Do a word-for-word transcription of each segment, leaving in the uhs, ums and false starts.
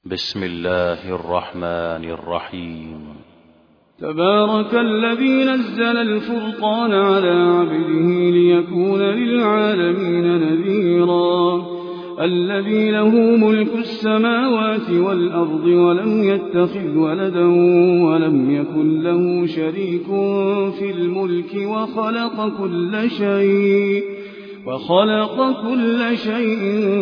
بسم الله الرحمن الرحيم. تبارك الذي نزل الفرقان على عبده ليكون للعالمين نذيرا. الذي له ملك السماوات والأرض ولم يتخذ ولدا ولم يكن له شريك في الملك وخلق كل شيء وخلق كل شيء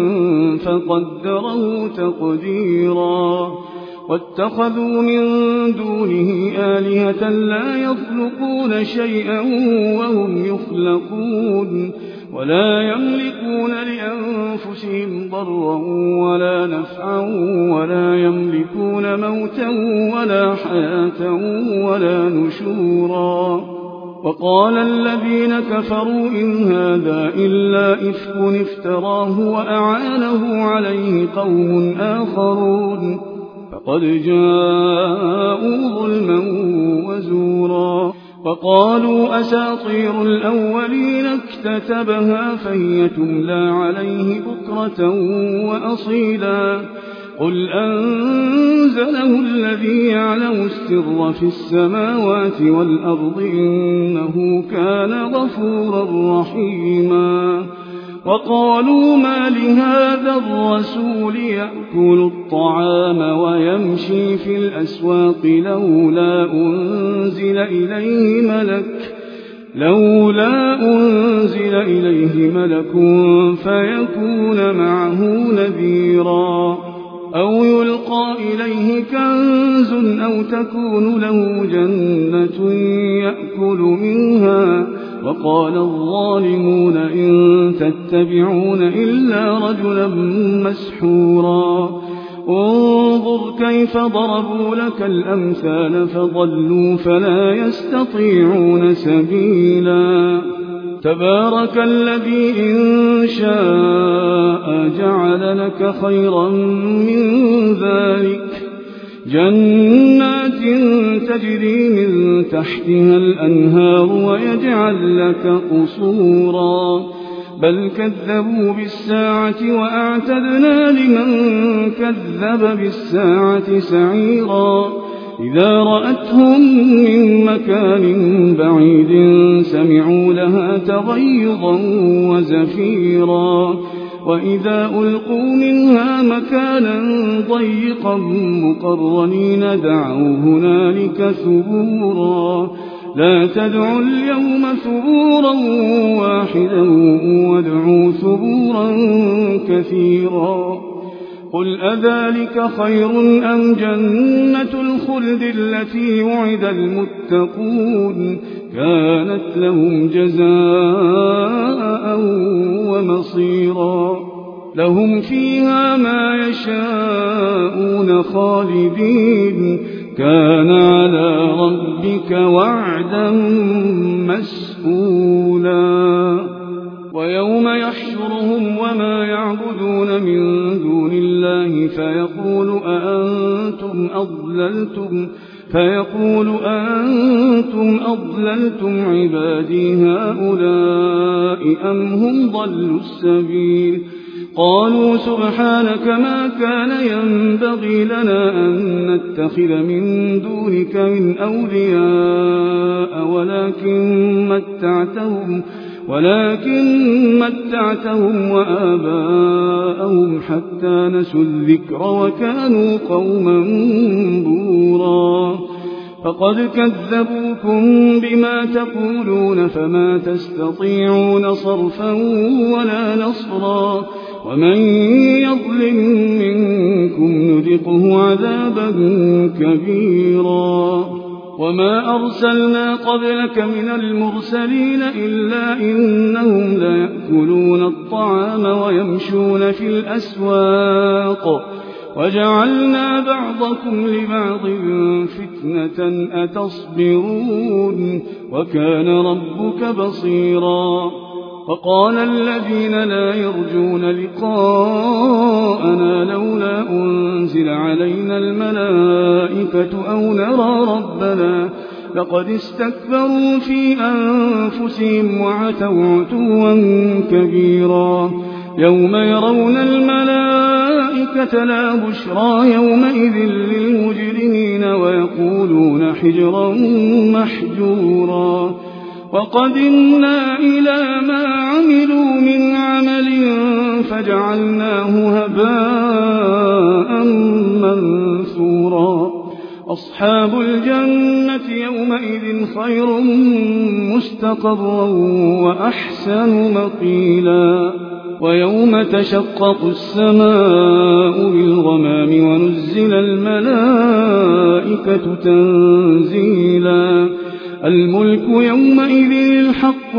فقدره تقديرا. واتخذوا من دونه آلهة لا يخلقون شيئا وهم يخلقون ولا يملكون لأنفسهم ضرا ولا نفعا ولا يملكون موتا ولا حياة ولا نشورا. وقال الذين كفروا إن هذا إلا إفك افتراه وأعانه عليه قوم آخرون فقد جاءوا ظلما وزورا. وقالوا أساطير الأولين اكتتبها فهي تملى عليه بكرة وأصيلا. قل أنزله الذي يعلم السر في السماوات والأرض إنه كان غفورا رحيما. وقالوا ما لهذا الرسول يأكل الطعام ويمشي في الأسواق لولا أنزل إليه ملك لولا أنزل إليه ملك فيكون معه نذيرا. أو يلقى إليه كنز أو تكون له جنة يأكل منها. وقال الظالمون إن تتبعون إلا رجلا مسحورا. انظر كيف ضربوا لك الأمثال فضلوا فلا يستطيعون سبيلا. تبارك الذي إن شاء جعل لك خيرا من ذلك جنات تجري من تحتها الأنهار ويجعل لك قصورا. بل كذبوا بالساعة وأعتدنا لمن كذب بالساعة سعيرا. إذا رأتهم من مكان بعيد سمعوا لها تغيظا وزفيرا. وإذا ألقوا منها مكانا ضيقا مقرنين دعوا هنالك ثبورا. لا تدعوا اليوم ثبورا واحدا وادعوا ثبورا كثيرا. قل أذلك خير أم جنة الخلد التي وعد المتقون كانت لهم جزاء ومصيرا. لهم فيها ما يشاءون خالدين كان على ربك وعدا مسئولا. ويوم يحشرهم وما يعبدون من دون الله فيقول أأنتم أضللتم فيقول أأنتم أضللتم عبادي هؤلاء أم هم ضلوا السبيل. قالوا سبحانك ما كان ينبغي لنا أن نتخذ من دونك من أولياء ولكن متعتهم ولكن متعتهم وآباءهم حتى نسوا الذكر وكانوا قوما بورا. فقد كذبوكم بما تقولون فما تستطيعون صرفا ولا نصرا. ومن يظلم منكم نذقه عذابا كبيرا. وما أرسلنا قبلك من المرسلين إلا إنهم ليأكلون الطعام ويمشون في الأسواق وجعلنا بعضكم لبعض فتنة أتصبرون وكان ربك بصيرا. وقال الذين لا يرجون لقاءنا لولا أنزل علينا الملائكة أو نرى ربنا لقد استكبروا في أنفسهم وعتوا عتوا كبيرا. يوم يرون الملائكة الملائكة لا بشرى يومئذ للمجرمين ويقولون حجرا محجورا وقدمنا إلى ما عملوا من عمل فجعلناه هباء منثورا أصحاب الجنة يومئذ خير مستقرا وأحسن مقيلا ويوم تشقق السماء بالغمام ونزل الملائكة تنزيلا الملك يومئذ الحق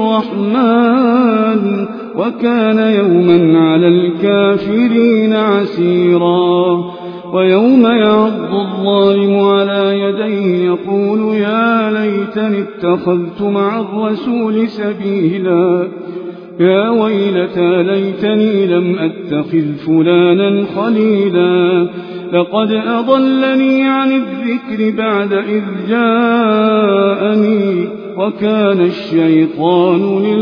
للرحمن وكان يوما على الكافرين عسيرا ويوم يعض الظالم على يديه يقول يا ليتني اتخذت مع الرسول سبيلا يا ويلتى ليتني لم أتخذ فلانا خليلا لقد أضلني عن الذكر بعد إذ جاءني وكان الشيطان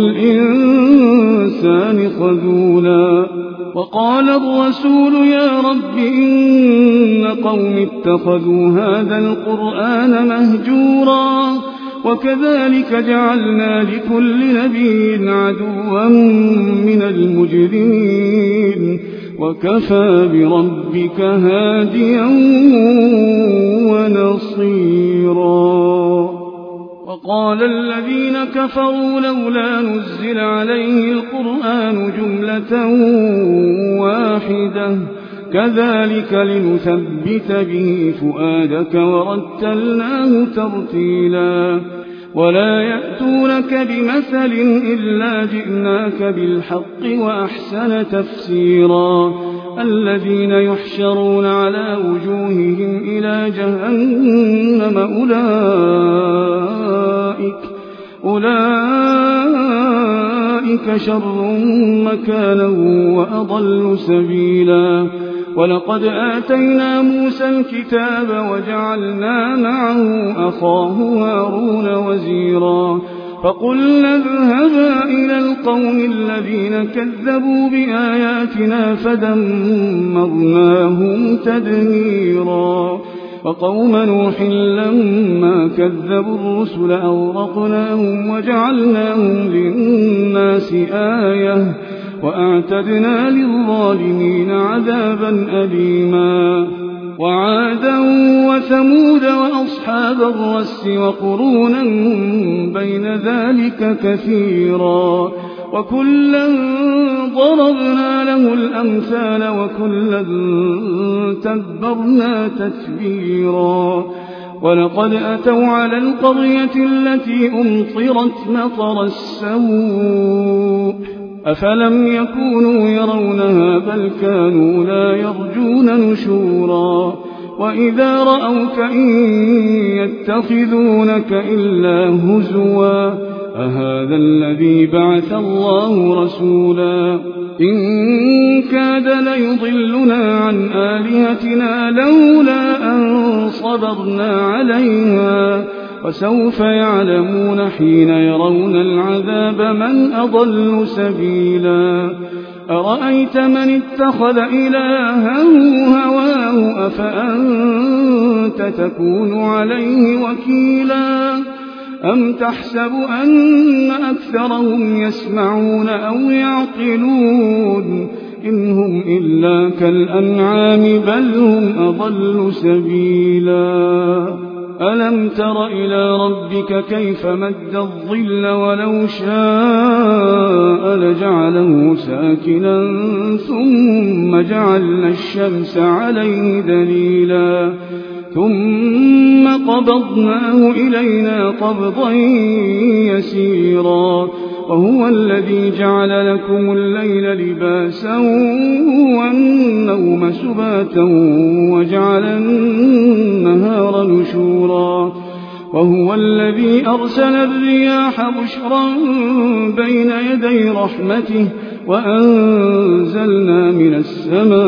للإنسان خذولا وقال الرسول يا رب إن قوم اتخذوا هذا القرآن مهجورا وكذلك جعلنا لكل نبي عدوا من المجرمين وكفى بربك هاديا ونصيرا وقال الذين كفروا لولا نزل عليه القرآن جملة واحدة كذلك لنثبت به فؤادك ورتلناه ترتيلا ولا يأتونك بمثل إلا جئناك بالحق وأحسن تفسيرا الذين يحشرون على وجوههم إلى جهنم أولئك أولئك شر مكانا وأضل سبيلا ولقد آتينا موسى الكتاب وجعلنا معه أخاه هارون وزيرا فقلنا اذهبا إلى القوم الذين كذبوا بآياتنا فدمرناهم تدميرا وقوم نوح لما كذبوا الرسل أورقناهم وجعلناهم للناس آية وأعتدنا للظالمين عذابا أليما وعادا وثمود وأصحاب الرس وقرونا بين ذلك كثيرا وكلا ضربنا له الأمثال وكلا تبرنا تتبيرا ولقد أتوا على القرية التي أمطرت مطر السوء أفلم يكونوا يرونها بل كانوا لا يرجون نشورا وإذا رأوك إن يتخذونك إلا هزوا أهذا الذي بعث الله رسولا إن كاد ليضلنا عن آلهتنا لولا أن صبرنا عليها وسوف يعلمون حين يرون العذاب من أضل سبيلا أرأيت من اتخذ إلهه هواه أفأنت تكون عليه وكيلا أم تحسب أن أكثرهم يسمعون أو يعقلون إن هم إلا كالأنعام بل هم أضل سبيلا ألم تر إلى ربك كيف مد الظل ولو شاء لجعله ساكنا ثم جعلنا الشمس عليه دليلا ثم قبضناه إلينا قبضا يسيرا وهو الذي جعل لكم الليل لباسا والنوم سباتا وجعل النهار نشورا وهو الذي أرسل الرياح بشرا بين يدي رحمته وأنزلنا من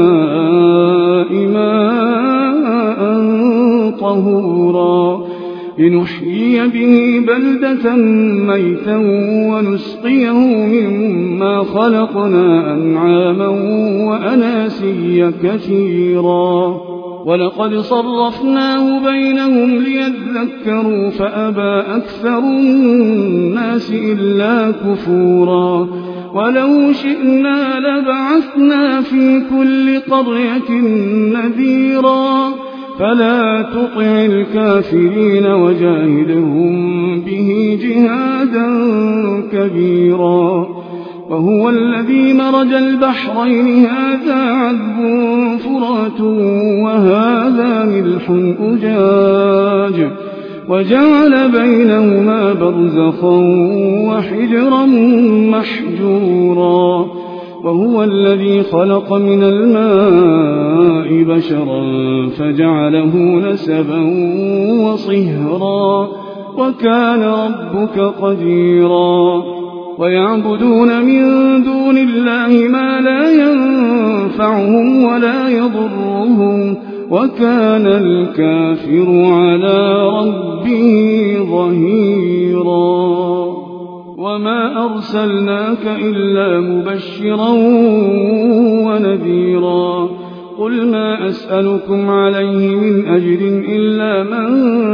السماء ماء طهورا لنحيي به بلدة ميتا ونسقيه مما خلقنا أنعاما وأناسيا كثيرا ولقد صرفناه بينهم ليذكروا فأبى أكثر الناس إلا كفورا ولو شئنا لبعثنا في كل قرية نذيرا فلا تطع الكافرين وجاهدهم به جهادا كبيرا وهو الذي مرج البحرين هذا عذب فرات وهذا ملح أجاج وجعل بينهما برزخا وحجرا محجورا وهو الذي خلق من الماء بشرا فجعله نسبا وصهرا وكان ربك قديرا ويعبدون من دون الله ما لا ينفعهم ولا يضرهم وكان الكافر على ربه ظهيرا وما أرسلناك إلا مبشرا ونذيرا قل ما أسألكم عليه من أجر إلا من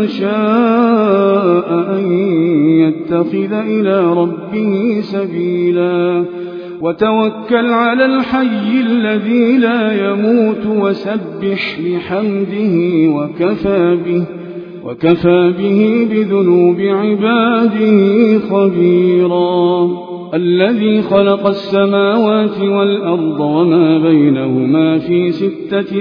شاء أن يتخذ إلى ربه سبيلا وتوكل على الحي الذي لا يموت وسبح بحمده وكفى به وكفى به بذنوب عباده خبيرا الذي خلق السماوات والأرض وما بينهما في ستة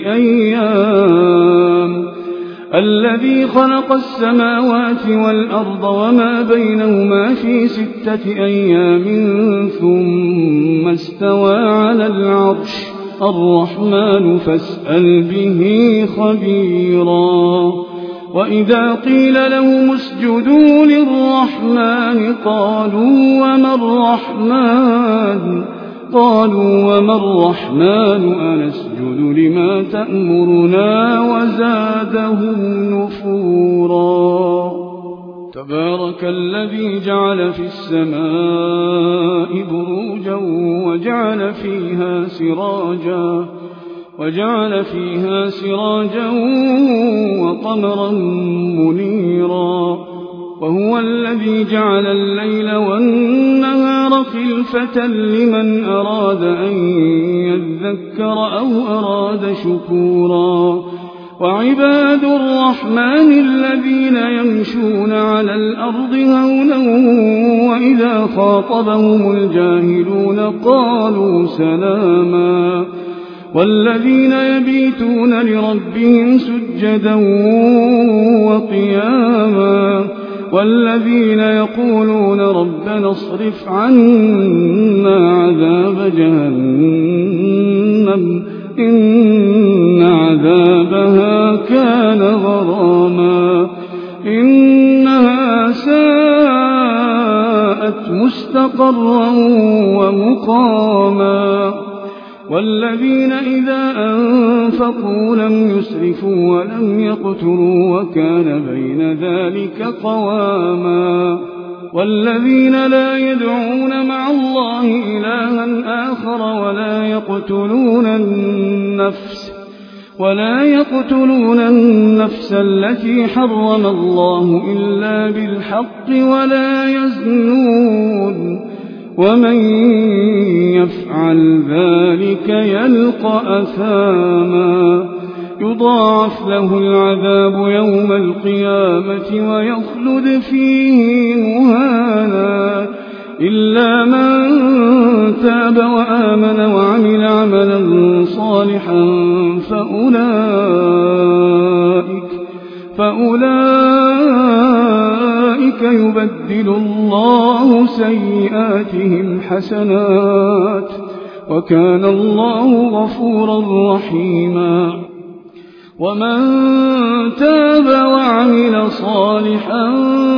أيام الذي خلق السماوات والأرض وما بينهما في ستة أيام ثم استوى على العرش الرحمن فاسأل به خبيرا وإذا قيل لهم اسجدوا للرحمن قالوا وما الرحمن قالوا وما الرحمن أنسجد لما تأمرنا وزادهم نفورا تبارك الذي جعل في السماء بروجا وجعل فيها سراجا وجعل فيها سراجا وقمرا منيرا وهو الذي جعل الليل والنهار خلفة لمن أراد أن يذكر أو أراد شكورا وعباد الرحمن الذين يمشون على الأرض هونا وإذا خاطبهم الجاهلون قالوا سلاما والذين يبيتون لربهم سجدا وقياما والذين يقولون ربنا اصرف عنا عذاب جهنم إن عذابها كان غراما إنها ساءت مستقرا ومقاما والذين إذا أنفقوا لم يسرفوا ولم يقتروا وكان بين ذلك قواما والذين لا يدعون مع الله إلها آخر ولا يقتلون النفس ولا يقتلون النفس التي حرم الله إلا بالحق ولا يزنون ومن يفعل ذلك يلقى أثاما يضاعف له العذاب يوم القيامة ويخلد فيه مهانا إلا من تاب وآمن وعمل عملا صالحا فأولئك فأولئك يبدل الله سيئاتهم حسنات وكان الله غفورا رحيما ومن تاب وعمل صالحا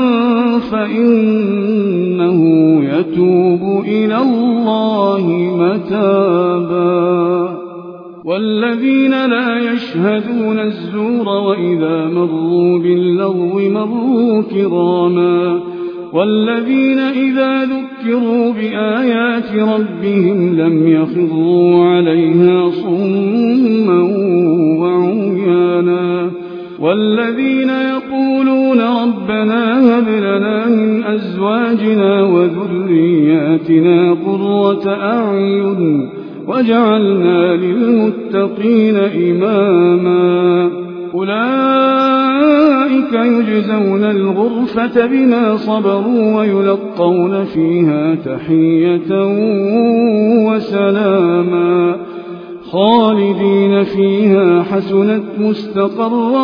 فإنه يتوب إلى الله متابا والذين لا يشهدون الزور وإذا مروا باللغو مروا كراما والذين إذا ذكروا بآيات ربهم لم يخروا عليها صما وعميانا والذين يقولون ربنا هب لنا من أزواجنا وذرياتنا قرة أعين وجعلنا للمتقين إماما أولئك يجزون الغرفة بما صبروا ويلقون فيها تحية وسلاما خالدين فيها حسنت مستقرا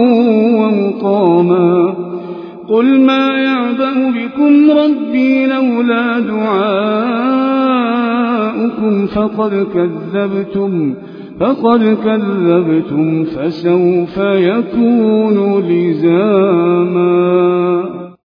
ومقاما قل ما يعبأ بكم ربي لولا دعاؤكم فقد كذبتم فقد كذبتم فسوف يكون لزاما.